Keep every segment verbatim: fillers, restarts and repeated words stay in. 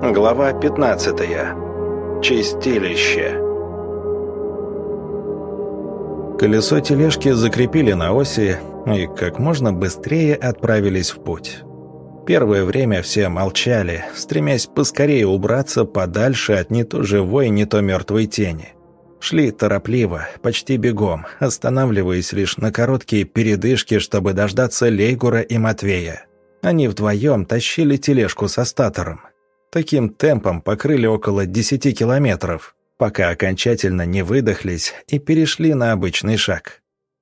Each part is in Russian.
Глава пятнадцатая. Чистилище. Колесо тележки закрепили на оси и как можно быстрее отправились в путь. Первое время все молчали, стремясь поскорее убраться подальше от не то живой, не то мертвой тени. Шли торопливо, почти бегом, останавливаясь лишь на короткие передышки, чтобы дождаться Лейгура и Матвея. Они вдвоем тащили тележку со статором. Таким темпом покрыли около десяти километров, пока окончательно не выдохлись и перешли на обычный шаг.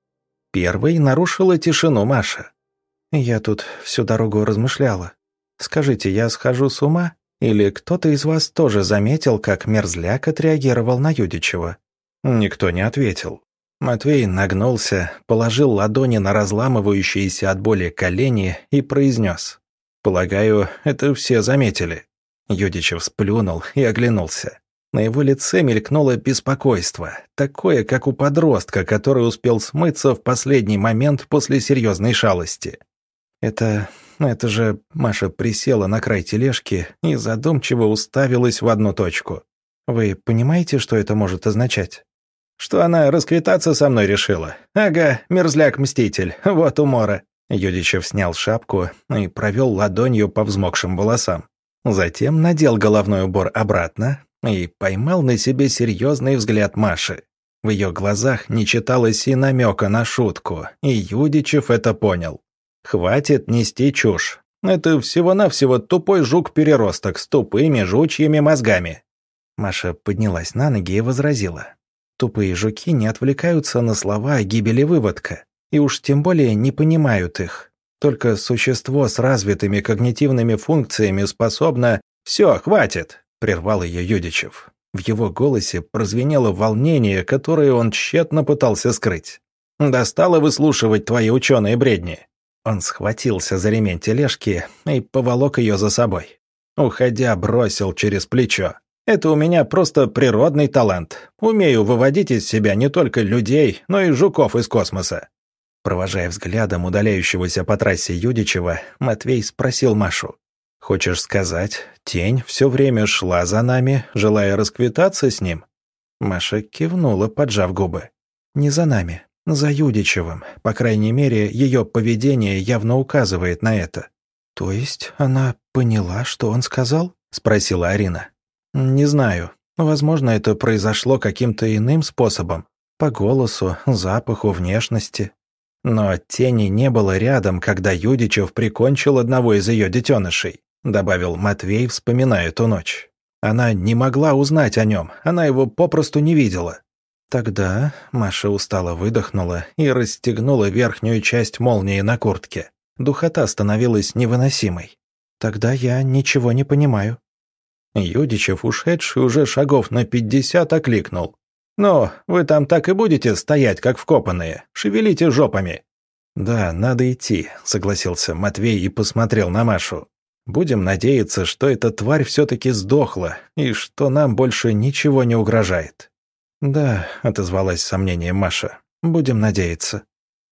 Первой нарушила тишину Маша. «Я тут всю дорогу размышляла. Скажите, я схожу с ума? Или кто-то из вас тоже заметил, как мерзляк отреагировал на Юдичева?» Никто не ответил. Матвей нагнулся, положил ладони на разламывающиеся от боли колени и произнес: «Полагаю, это все заметили». Юдичев сплюнул и оглянулся. На его лице мелькнуло беспокойство, такое, как у подростка, который успел смыться в последний момент после серьезной шалости. «Это... это же...» Маша присела на край тележки и задумчиво уставилась в одну точку. «Вы понимаете, что это может означать?» «Что она расквитаться со мной решила? Ага, мерзляк-мститель, вот умора». Юдичев снял шапку и провел ладонью по взмокшим волосам. Затем надел головной убор обратно и поймал на себе серьезный взгляд Маши. В ее глазах не читалось и намека на шутку, и Юдичев это понял. «Хватит нести чушь. Это всего-навсего тупой жук-переросток с тупыми жучьими мозгами». Маша поднялась на ноги и возразила: «Тупые жуки не отвлекаются на слова о гибели выводка, и уж тем более не понимают их. Только существо с развитыми когнитивными функциями способно...» «Все, хватит!» — прервал ее Юдичев. В его голосе прозвенело волнение, которое он тщетно пытался скрыть. «Достало выслушивать твои ученые бредни». Он схватился за ремень тележки и поволок ее за собой. Уходя, бросил через плечо: «Это у меня просто природный талант. Умею выводить из себя не только людей, но и жуков из космоса». Провожая взглядом удаляющегося по трассе Юдичева, Матвей спросил Машу: «Хочешь сказать, тень все время шла за нами, желая расквитаться с ним?» Маша кивнула, поджав губы. «Не за нами, за Юдичевым. По крайней мере, ее поведение явно указывает на это». «То есть она поняла, что он сказал?» — спросила Арина. «Не знаю. Возможно, это произошло каким-то иным способом. По голосу, запаху, внешности. Но тени не было рядом, когда Юдичев прикончил одного из ее детенышей», — добавил Матвей, вспоминая ту ночь. «Она не могла узнать о нем, она его попросту не видела». Тогда Маша устало выдохнула и расстегнула верхнюю часть молнии на куртке. Духота становилась невыносимой. «Тогда я ничего не понимаю». Юдичев, ушедший уже шагов на пятьдесят, окликнул: «Ну, вы там так и будете стоять, как вкопанные? Шевелите жопами». «Да, надо идти», — согласился Матвей и посмотрел на Машу. «Будем надеяться, что эта тварь все-таки сдохла, и что нам больше ничего не угрожает». «Да», — отозвалась с сомнением Маша, — «будем надеяться».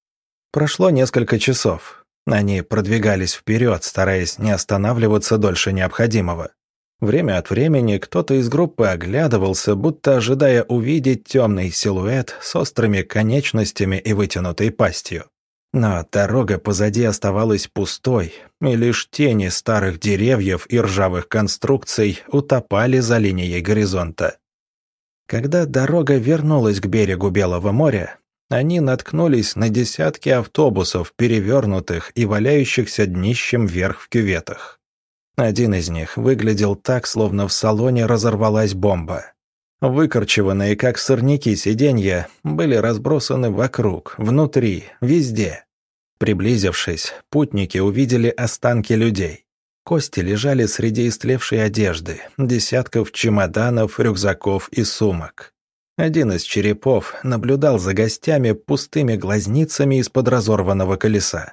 Прошло несколько часов. Они продвигались вперед, стараясь не останавливаться дольше необходимого. Время от времени кто-то из группы оглядывался, будто ожидая увидеть темный силуэт с острыми конечностями и вытянутой пастью. Но дорога позади оставалась пустой, и лишь тени старых деревьев и ржавых конструкций утопали за линией горизонта. Когда дорога вернулась к берегу Белого моря, они наткнулись на десятки автобусов, перевернутых и валяющихся днищем вверх в кюветах. Один из них выглядел так, словно в салоне разорвалась бомба. Выкорчеванные, как сорняки, сиденья были разбросаны вокруг, внутри, везде. Приблизившись, путники увидели останки людей. Кости лежали среди истлевшей одежды, десятков чемоданов, рюкзаков и сумок. Один из черепов наблюдал за гостями пустыми глазницами из-под разорванного колеса.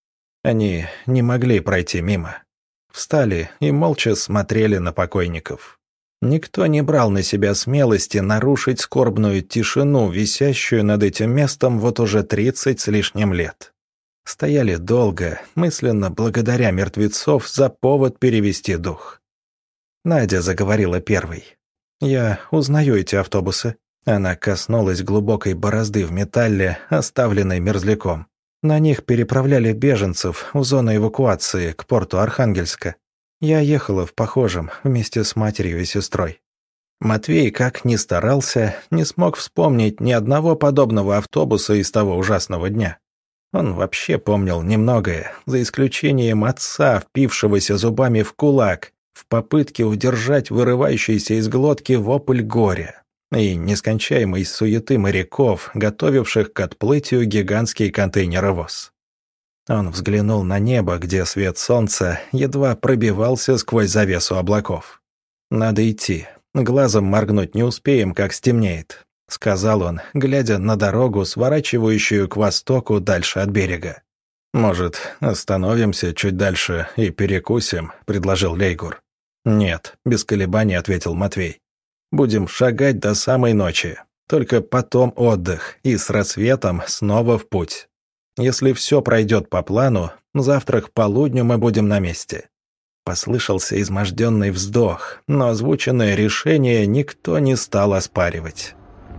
Они не могли пройти мимо. Встали и молча смотрели на покойников. Никто не брал на себя смелости нарушить скорбную тишину, висящую над этим местом вот уже тридцать с лишним лет. Стояли долго, мысленно благодаря мертвецов за повод перевести дух. Надя заговорила первой. «Я узнаю эти автобусы». Она коснулась глубокой борозды в металле, оставленной мерзляком. На них переправляли беженцев в зону эвакуации к порту Архангельска. Я ехала в похожем вместе с матерью и сестрой. Матвей, как ни старался, не смог вспомнить ни одного подобного автобуса из того ужасного дня. Он вообще помнил немногое, за исключением отца, впившегося зубами в кулак, в попытке удержать вырывающийся из глотки вопль горя, и нескончаемой суеты моряков, готовивших к отплытию гигантский контейнеровоз. Он взглянул на небо, где свет солнца едва пробивался сквозь завесу облаков. «Надо идти. Глазом моргнуть не успеем, как стемнеет», — сказал он, глядя на дорогу, сворачивающую к востоку дальше от берега. «Может, остановимся чуть дальше и перекусим?» — предложил Лейгур. «Нет», — без колебаний ответил Матвей. «Будем шагать до самой ночи. Только потом отдых, и с рассветом снова в путь. Если все пройдет по плану, завтра к полудню мы будем на месте». Послышался изможденный вздох, но озвученное решение никто не стал оспаривать.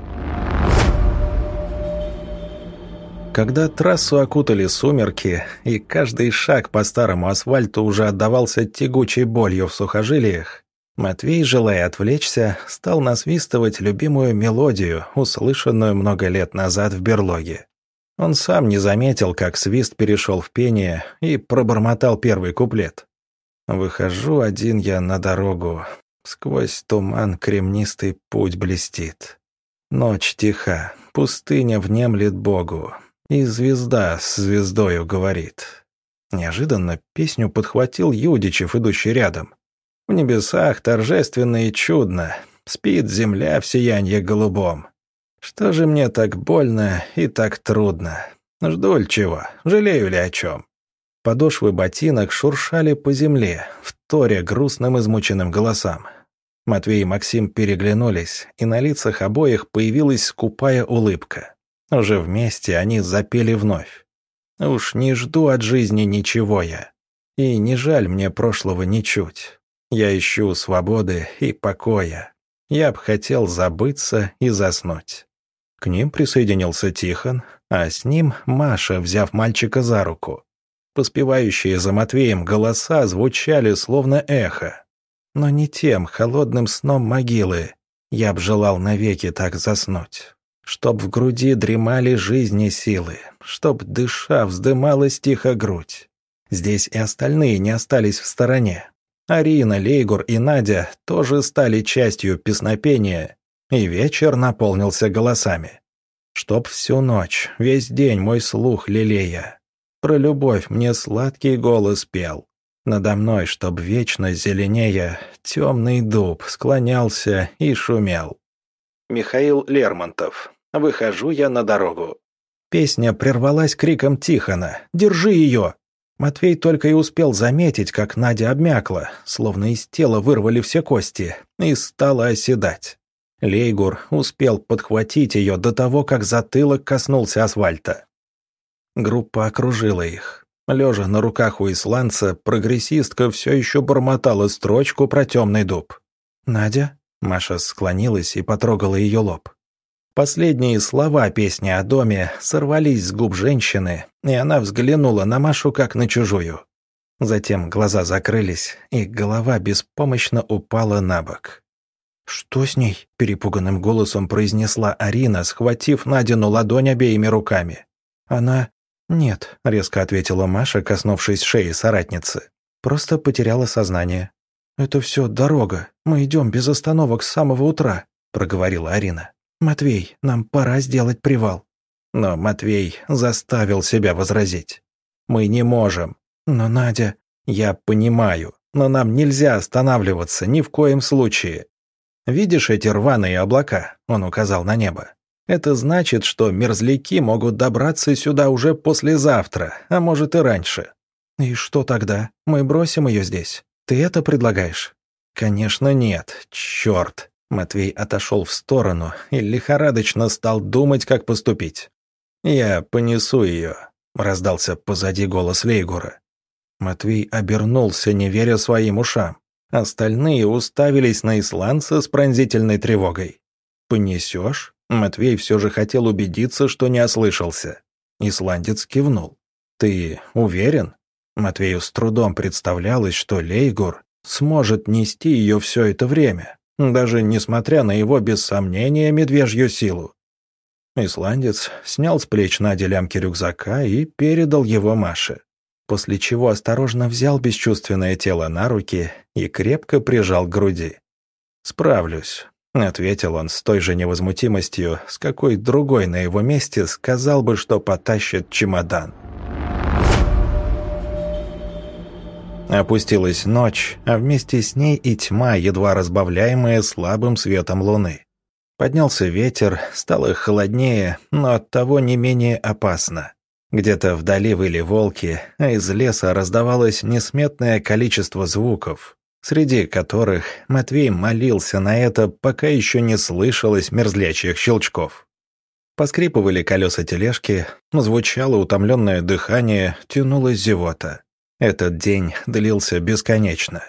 Когда трассу окутали сумерки, и каждый шаг по старому асфальту уже отдавался тягучей болью в сухожилиях, Матвей, желая отвлечься, стал насвистывать любимую мелодию, услышанную много лет назад в берлоге. Он сам не заметил, как свист перешел в пение, и пробормотал первый куплет. «Выхожу один я на дорогу, сквозь туман кремнистый путь блестит. Ночь тиха, пустыня внемлет Богу, и звезда с звездою говорит». Неожиданно песню подхватил Юдичев, идущий рядом. «В небесах торжественно и чудно, спит земля в сиянье голубом. Что же мне так больно и так трудно? Жду ли чего, жалею ли о чем?» Подошвы ботинок шуршали по земле, вторя грустным измученным голосам. Матвей и Максим переглянулись, и на лицах обоих появилась скупая улыбка. Уже вместе они запели вновь. «Уж не жду от жизни ничего я, и не жаль мне прошлого ничуть. Я ищу свободы и покоя. Я б хотел забыться и заснуть». К ним присоединился Тихон, а с ним Маша, взяв мальчика за руку. Поспевающие за Матвеем голоса звучали словно эхо. Но не тем холодным сном могилы я б желал навеки так заснуть. Чтоб в груди дремали жизни силы, чтоб, дыша, вздымалась тихо грудь. Здесь и остальные не остались в стороне. Арина, Лейгур и Надя тоже стали частью песнопения, и вечер наполнился голосами. Чтоб всю ночь, весь день мой слух лелея, про любовь мне сладкий голос пел. Надо мной, чтоб вечно зеленея, темный дуб склонялся и шумел. Михаил Лермонтов. «Выхожу я на дорогу». Песня прервалась криком Тихона: «Держи ее!». Матвей только и успел заметить, как Надя обмякла, словно из тела вырвали все кости, и стала оседать. Лейгур успел подхватить ее до того, как затылок коснулся асфальта. Группа окружила их. Лежа на руках у исландца, прогрессистка все еще бормотала строчку про темный дуб. «Надя?» — Маша склонилась и потрогала ее лоб. Последние слова песни о доме сорвались с губ женщины, и она взглянула на Машу как на чужую. Затем глаза закрылись, и голова беспомощно упала на бок. «Что с ней?» — перепуганным голосом произнесла Арина, схватив Надину ладонь обеими руками. «Она...» «Нет», — резко ответила Маша, коснувшись шеи соратницы. «Просто потеряла сознание». «Это все дорога. Мы идем без остановок с самого утра», — проговорила Арина. «Матвей, нам пора сделать привал». Но Матвей заставил себя возразить. «Мы не можем». «Но Надя...» «Я понимаю, но нам нельзя останавливаться ни в коем случае. Видишь эти рваные облака?» — он указал на небо. «Это значит, что мерзляки могут добраться сюда уже послезавтра, а может и раньше». «И что тогда? Мы бросим ее здесь? Ты это предлагаешь?» «Конечно нет, черт!» Матвей отошел в сторону и лихорадочно стал думать, как поступить. «Я понесу ее», — раздался позади голос Лейгура. Матвей обернулся, не веря своим ушам. Остальные уставились на исландца с пронзительной тревогой. «Понесешь?» Матвей все же хотел убедиться, что не ослышался. Исландец кивнул. «Ты уверен?» Матвею с трудом представлялось, что Лейгур сможет нести ее все это время, даже несмотря на его, без сомнения, медвежью силу. Исландец снял с плеч Нади лямки рюкзака и передал его Маше, после чего осторожно взял бесчувственное тело на руки и крепко прижал к груди. «Справлюсь», — ответил он с той же невозмутимостью, с какой другой на его месте сказал бы, что потащит чемодан. Опустилась ночь, а вместе с ней и тьма, едва разбавляемая слабым светом луны. Поднялся ветер, стало холоднее, но оттого не менее опасно. Где-то вдали выли волки, а из леса раздавалось несметное количество звуков, среди которых Матвей молился на это, пока еще не слышалось мерзлячих щелчков. Поскрипывали колеса тележки, звучало утомленное дыхание, тянулась зевота. Этот день длился бесконечно.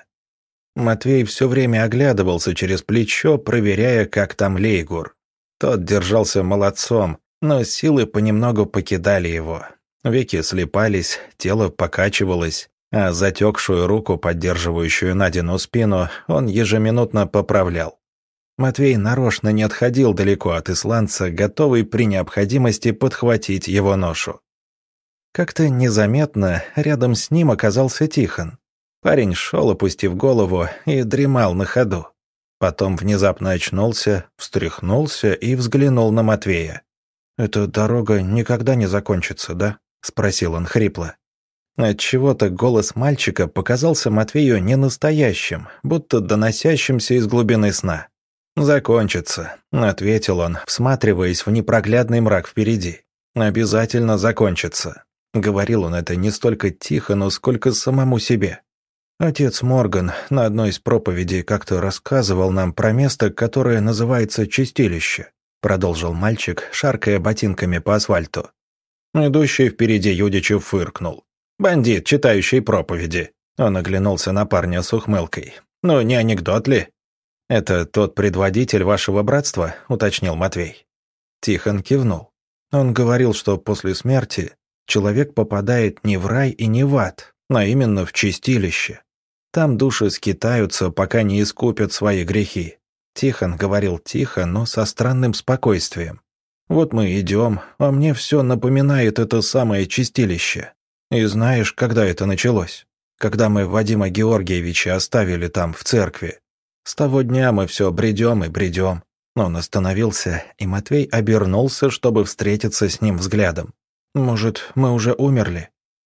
Матвей все время оглядывался через плечо, проверяя, как там Лейгур. Тот держался молодцом, но силы понемногу покидали его. Веки слипались, тело покачивалось, а затекшую руку, поддерживающую Надину спину, он ежеминутно поправлял. Матвей нарочно не отходил далеко от исландца, готовый при необходимости подхватить его ношу. Как-то незаметно рядом с ним оказался Тихон. Парень шел, опустив голову, и дремал на ходу. Потом внезапно очнулся, встряхнулся и взглянул на Матвея. «Эта дорога никогда не закончится, да?» — спросил он хрипло. Отчего-то голос мальчика показался Матвею ненастоящим, будто доносящимся из глубины сна. «Закончится», — ответил он, всматриваясь в непроглядный мрак впереди. «Обязательно закончится». Говорил он это не столько Тихону, сколько самому себе. Отец Морган на одной из проповедей как-то рассказывал нам про место, которое называется Чистилище, продолжил мальчик, шаркая ботинками по асфальту. Идущий впереди Юдичев фыркнул. «Бандит, читающий проповеди». Он оглянулся на парня с ухмылкой. «Ну, не анекдот ли?» «Это тот предводитель вашего братства?» — уточнил Матвей. Тихон кивнул. Он говорил, что после смерти человек попадает не в рай и не в ад, а именно в чистилище. Там души скитаются, пока не искупят свои грехи. Тихон говорил тихо, но со странным спокойствием. Вот мы идем, а мне все напоминает это самое чистилище. И знаешь, когда это началось? Когда мы Вадима Георгиевича оставили там, в церкви. С того дня мы все бредем и бредем. Он остановился, и Матвей обернулся, чтобы встретиться с ним взглядом. «Может, мы уже умерли?»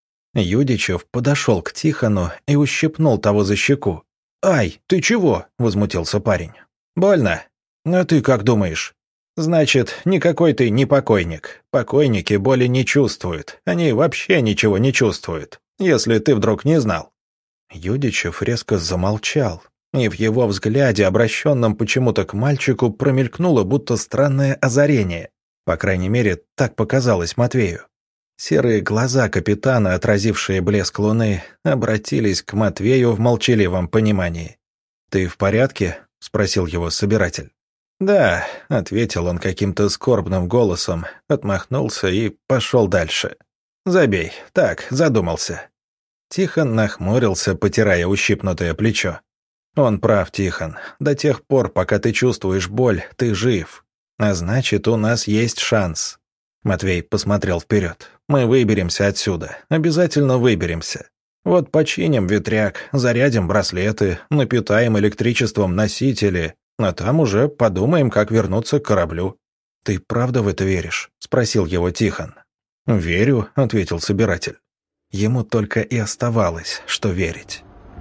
Юдичев подошел к Тихону и ущипнул того за щеку. «Ай, ты чего?» — возмутился парень. «Больно? А ты как думаешь?» «Значит, никакой ты не покойник. Покойники боли не чувствуют. Они вообще ничего не чувствуют, если ты вдруг не знал». Юдичев резко замолчал, и в его взгляде, обращенном почему-то к мальчику, промелькнуло будто странное озарение. По крайней мере, так показалось Матвею. Серые глаза капитана, отразившие блеск луны, обратились к Матвею в молчаливом понимании. «Ты в порядке?» — спросил его собиратель. «Да», — ответил он каким-то скорбным голосом, отмахнулся и пошел дальше. «Забей, так, задумался». Тихон нахмурился, потирая ущипнутое плечо. «Он прав, Тихон. До тех пор, пока ты чувствуешь боль, ты жив. А значит, у нас есть шанс». Матвей посмотрел вперед. «Мы выберемся отсюда. Обязательно выберемся. Вот починим ветряк, зарядим браслеты, напитаем электричеством носители, а там уже подумаем, как вернуться к кораблю». «Ты правда в это веришь?» — спросил его Тихон. «Верю», — ответил собиратель. Ему только и оставалось, что верить.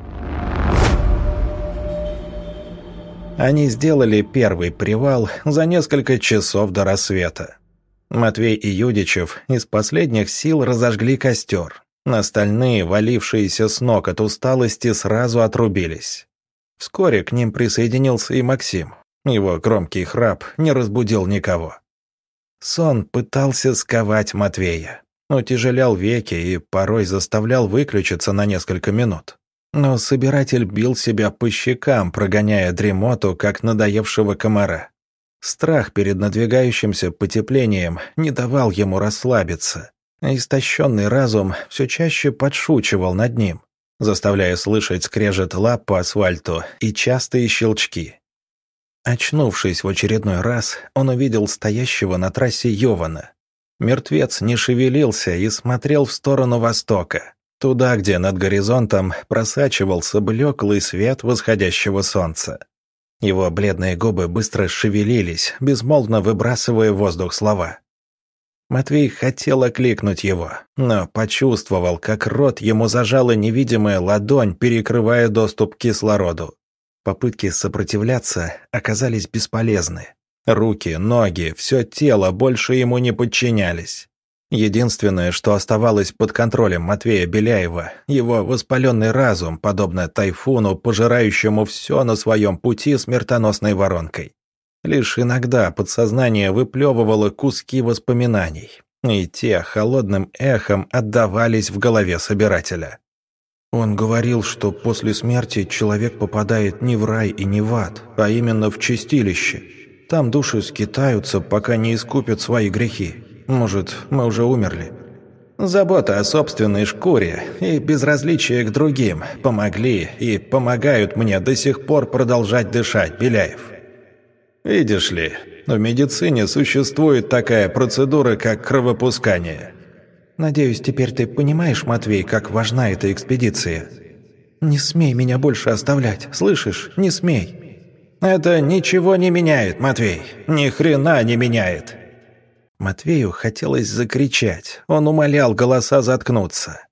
Они сделали первый привал за несколько часов до рассвета. Матвей и Юдичев из последних сил разожгли костер. Остальные, валившиеся с ног от усталости, сразу отрубились. Вскоре к ним присоединился и Максим. Его громкий храп не разбудил никого. Сон пытался сковать Матвея. Утяжелял веки и порой заставлял выключиться на несколько минут. Но собиратель бил себя по щекам, прогоняя дремоту, как надоевшего комара. Страх перед надвигающимся потеплением не давал ему расслабиться, а истощенный разум все чаще подшучивал над ним, заставляя слышать скрежет лап по асфальту и частые щелчки. Очнувшись в очередной раз, он увидел стоящего на трассе Йована. Мертвец не шевелился и смотрел в сторону востока, туда, где над горизонтом просачивался блеклый свет восходящего солнца. Его бледные губы быстро шевелились, безмолвно выбрасывая в воздух слова. Матвей хотел окликнуть его, но почувствовал, как рот ему зажала невидимая ладонь, перекрывая доступ к кислороду. Попытки сопротивляться оказались бесполезны. Руки, ноги, все тело больше ему не подчинялись. Единственное, что оставалось под контролем Матвея Беляева, его воспаленный разум, подобно тайфуну, пожирающему все на своем пути смертоносной воронкой. Лишь иногда подсознание выплевывало куски воспоминаний, и те холодным эхом отдавались в голове собирателя. Он говорил, что после смерти человек попадает не в рай и не в ад, а именно в чистилище. Там души скитаются, пока не искупят свои грехи. Может, мы уже умерли? Забота о собственной шкуре и безразличие к другим помогли и помогают мне до сих пор продолжать дышать, Беляев. Видишь ли, в медицине существует такая процедура, как кровопускание. Надеюсь, теперь ты понимаешь, Матвей, как важна эта экспедиция. Не смей меня больше оставлять, слышишь? Не смей. Это ничего не меняет, Матвей. Ни хрена не меняет. Матвею хотелось закричать. Он умолял голоса заткнуться.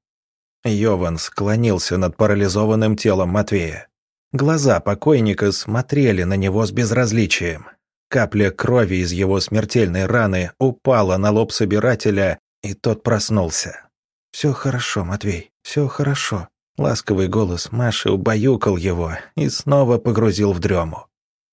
Йован склонился над парализованным телом Матвея. Глаза покойника смотрели на него с безразличием. Капля крови из его смертельной раны упала на лоб собирателя, и тот проснулся. «Все хорошо, Матвей, все хорошо». Ласковый голос Маши убаюкал его и снова погрузил в дрему.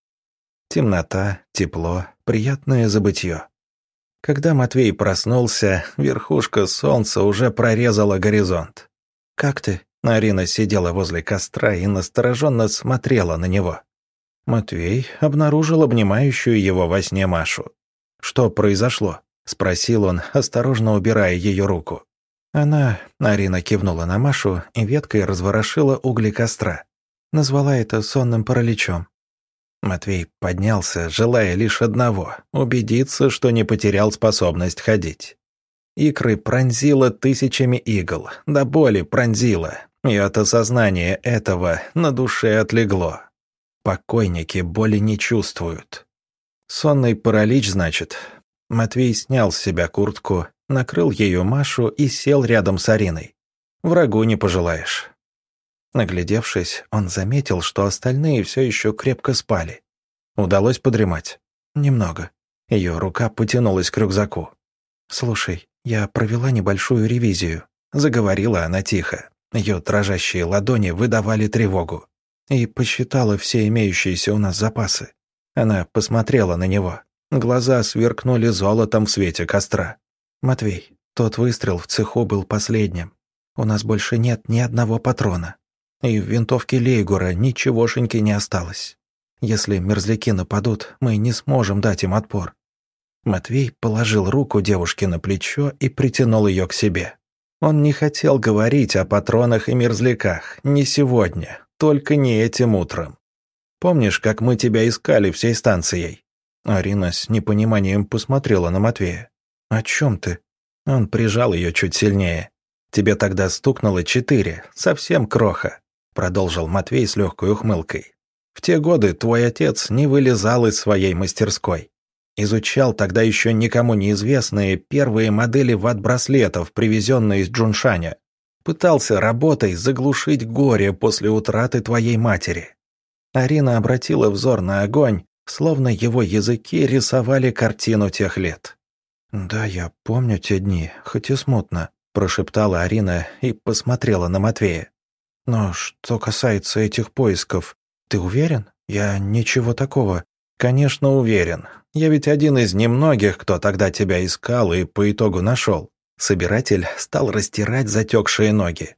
Темнота, тепло, приятное забытье. Когда Матвей проснулся, верхушка солнца уже прорезала горизонт. «Как ты?» Арина сидела возле костра и настороженно смотрела на него. Матвей обнаружил обнимающую его во сне Машу. «Что произошло?» — спросил он, осторожно убирая ее руку. Она, Арина кивнула на Машу и веткой разворошила угли костра. Назвала это сонным параличом. Матвей поднялся, желая лишь одного — убедиться, что не потерял способность ходить. Икры пронзило тысячами игл, до боли пронзило, и от осознания этого на душе отлегло. Покойники боли не чувствуют. Сонный паралич, значит. Матвей снял с себя куртку, накрыл ею Машу и сел рядом с Ариной. Врагу не пожелаешь. Наглядевшись, он заметил, что остальные все еще крепко спали. Удалось подремать? Немного. Ее рука потянулась к рюкзаку. «Слушай, я провела небольшую ревизию», — заговорила она тихо. Ее дрожащие ладони выдавали тревогу. И посчитала все имеющиеся у нас запасы. Она посмотрела на него. Глаза сверкнули золотом в свете костра. «Матвей, тот выстрел в цеху был последним. У нас больше нет ни одного патрона. И в винтовке Лейгура ничегошеньки не осталось. Если мерзляки нападут, мы не сможем дать им отпор». Матвей положил руку девушке на плечо и притянул ее к себе. Он не хотел говорить о патронах и мерзляках, не сегодня, только не этим утром. «Помнишь, как мы тебя искали всей станцией?» Арина с непониманием посмотрела на Матвея. «О чем ты?» Он прижал ее чуть сильнее. «Тебе тогда стукнуло четыре, совсем кроха», — продолжил Матвей с легкой ухмылкой. «В те годы твой отец не вылезал из своей мастерской. Изучал тогда еще никому неизвестные первые модели ват-браслетов, привезенные из Джуншаня. Пытался работой заглушить горе после утраты твоей матери». Арина обратила взор на огонь, словно его языки рисовали картину тех лет. «Да, я помню те дни, хоть и смутно», — прошептала Арина и посмотрела на Матвея. «Но что касается этих поисков, ты уверен? Я ничего такого». «Конечно, уверен. Я ведь один из немногих, кто тогда тебя искал и по итогу нашел». Собиратель стал растирать затекшие ноги.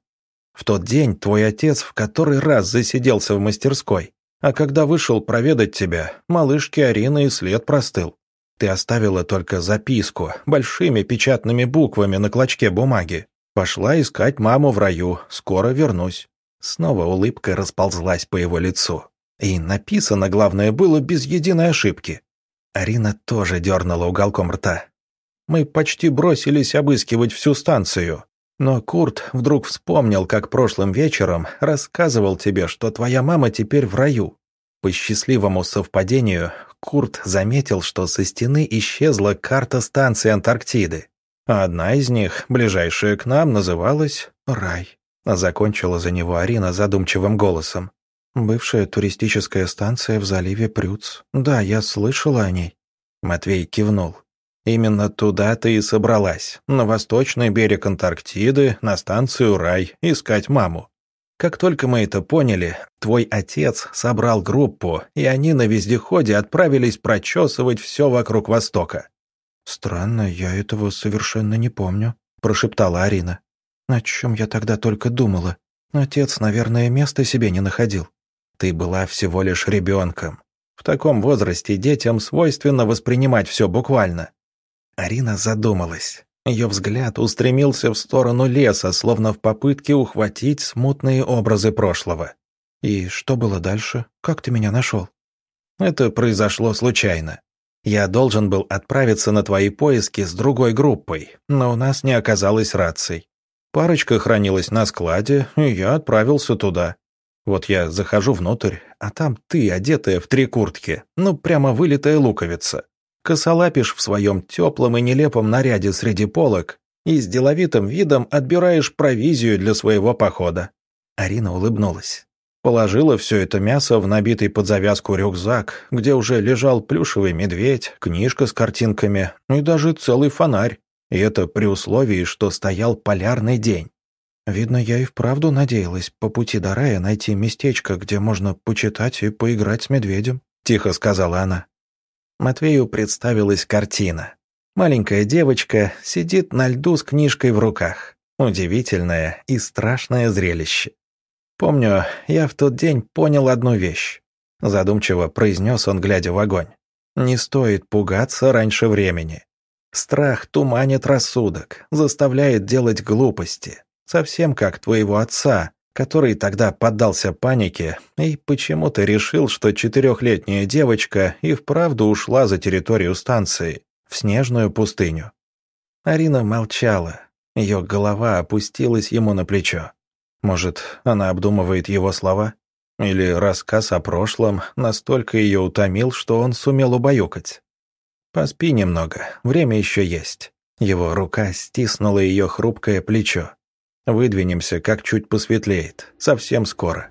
В тот день твой отец в который раз засиделся в мастерской, а когда вышел проведать тебя, малышке Арины и след простыл. Ты оставила только записку, большими печатными буквами на клочке бумаги. Пошла искать маму в раю, скоро вернусь». Снова улыбка расползлась по его лицу. И написано, главное, было без единой ошибки. Арина тоже дернула уголком рта. «Мы почти бросились обыскивать всю станцию. Но Курт вдруг вспомнил, как прошлым вечером рассказывал тебе, что твоя мама теперь в раю. По счастливому совпадению, Курт заметил, что со стены исчезла карта станции Антарктиды. А одна из них, ближайшая к нам, называлась «Рай». Закончила за него Арина задумчивым голосом. «Бывшая туристическая станция в заливе Прюц. Да, я слышала о ней». Матвей кивнул. «Именно туда ты и собралась, на восточный берег Антарктиды, на станцию Рай, искать маму. Как только мы это поняли, твой отец собрал группу, и они на вездеходе отправились прочесывать все вокруг Востока». «Странно, я этого совершенно не помню», — прошептала Арина. «О чем я тогда только думала? Отец, наверное, места себе не находил». «Ты была всего лишь ребенком. В таком возрасте детям свойственно воспринимать все буквально». Арина задумалась. Ее взгляд устремился в сторону леса, словно в попытке ухватить смутные образы прошлого. «И что было дальше? Как ты меня нашел?» «Это произошло случайно. Я должен был отправиться на твои поиски с другой группой, но у нас не оказалось раций. Парочка хранилась на складе, и я отправился туда. Вот я захожу внутрь, а там ты, одетая в три куртки, ну прямо вылитая луковица. Косолапишь в своем теплом и нелепом наряде среди полок и с деловитым видом отбираешь провизию для своего похода». Арина улыбнулась. Положила все это мясо в набитый под завязку рюкзак, где уже лежал плюшевый медведь, книжка с картинками и даже целый фонарь. И это при условии, что стоял полярный день. «Видно, я и вправду надеялась по пути до рая найти местечко, где можно почитать и поиграть с медведем», — тихо сказала она. Матвею представилась картина. Маленькая девочка сидит на льду с книжкой в руках. Удивительное и страшное зрелище. «Помню, я в тот день понял одну вещь», — задумчиво произнес он, глядя в огонь. «Не стоит пугаться раньше времени. Страх туманит рассудок, заставляет делать глупости, совсем как твоего отца, который тогда поддался панике и почему-то решил, что четырехлетняя девочка и вправду ушла за территорию станции, в снежную пустыню». Арина молчала, ее голова опустилась ему на плечо. Может, она обдумывает его слова? Или рассказ о прошлом настолько ее утомил, что он сумел убаюкать? «Поспи немного, время еще есть». Его рука стиснула ее хрупкое плечо. «Выдвинемся, как чуть посветлеет. Совсем скоро».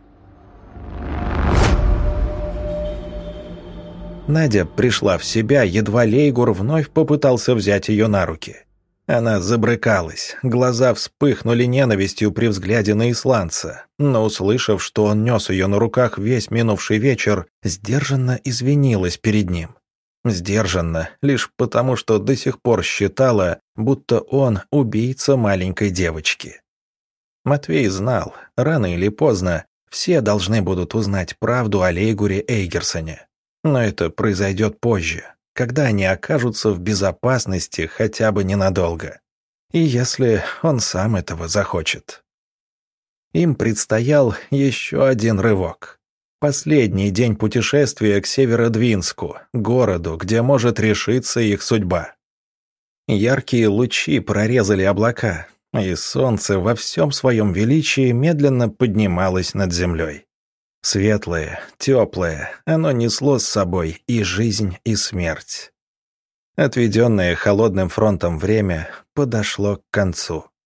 Надя пришла в себя, едва Лейгур вновь попытался взять ее на руки. Она забрыкалась, глаза вспыхнули ненавистью при взгляде на исландца, но, услышав, что он нес ее на руках весь минувший вечер, сдержанно извинилась перед ним. Сдержанно, лишь потому, что до сих пор считала, будто он убийца маленькой девочки. Матвей знал, рано или поздно все должны будут узнать правду о Лейгуре Эйгерсоне. Но это произойдет позже, когда они окажутся в безопасности хотя бы ненадолго. И если он сам этого захочет. Им предстоял еще один рывок. Последний день путешествия к Северодвинску, городу, где может решиться их судьба. Яркие лучи прорезали облака, и солнце во всем своем величии медленно поднималось над землей. Светлое, теплое, оно несло с собой и жизнь, и смерть. Отведенное холодным фронтом время подошло к концу.